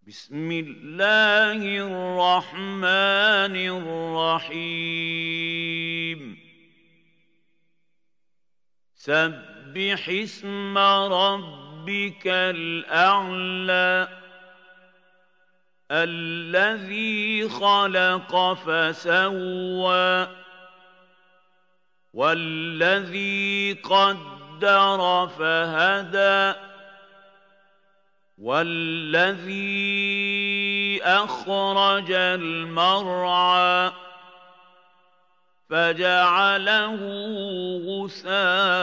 بسم الله الرحمن الرحيم سبح اسم ربك الأعلى الذي خلق فسوى والذي قدر فهدى والذي أخرج المرعى فجعله غثاء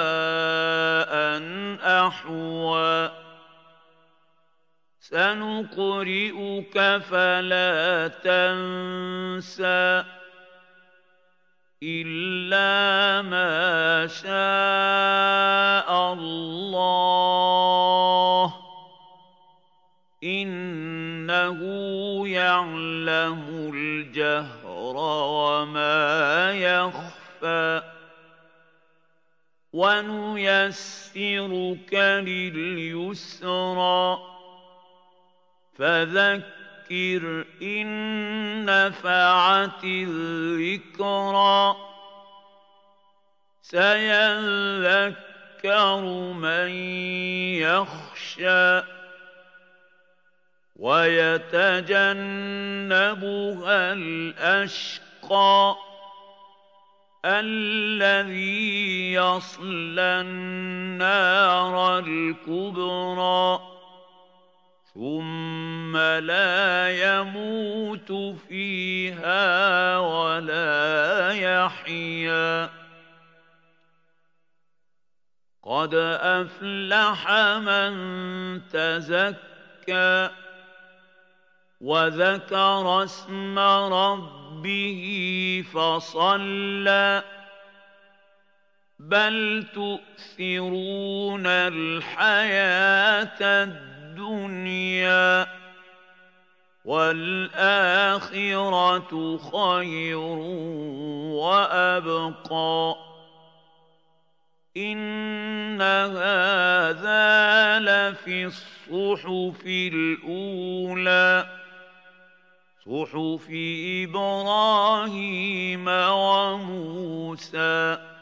أحوى سنقرئك فلا تنسى إلا ما شاء الله إنه يعلم الجهر وما يخفى ونيسرك لليسرى فذكر إن نفعت الذكرى سيذكر من يخشى ويتجنبها الأشقى الذي يصلى النار الكبرى ثم لا يموت فيها ولا يحيا قد أفلح من تزكى وذكر اسم ربه فصلى بل تؤثرون الحياة الدنيا والآخرة خير وأبقى إن هذا لفي الصحف الأولى صحف إبراهيم وموسى